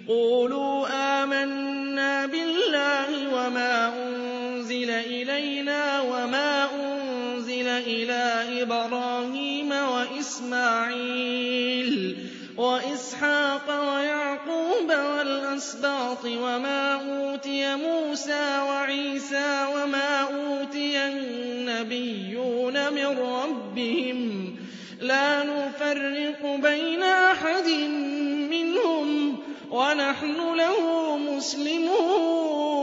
قُولُوا آمَنَّا بِاللَّهِ وَمَا أُنزِلَ إِلَيْنَا وَمَا أُنزِلَ إِلَىٰ إِبْرَاهِيمَ وَإِسْمَاعِيلَ وَإِسْحَاقَ وَيَعْقُوبَ وَالْأَسْبَاطِ وَمَا أُوتِيَ مُوسَىٰ وَعِيسَىٰ وَمَا أُوتِيَ النَّبِيُّونَ مِن رَّبِّهِمْ لَا نُفَرِّقُ بَيْنَ أَحَدٍ مِّنْهُمْ وَنَحْنُ لَهُ مُسْلِمُونَ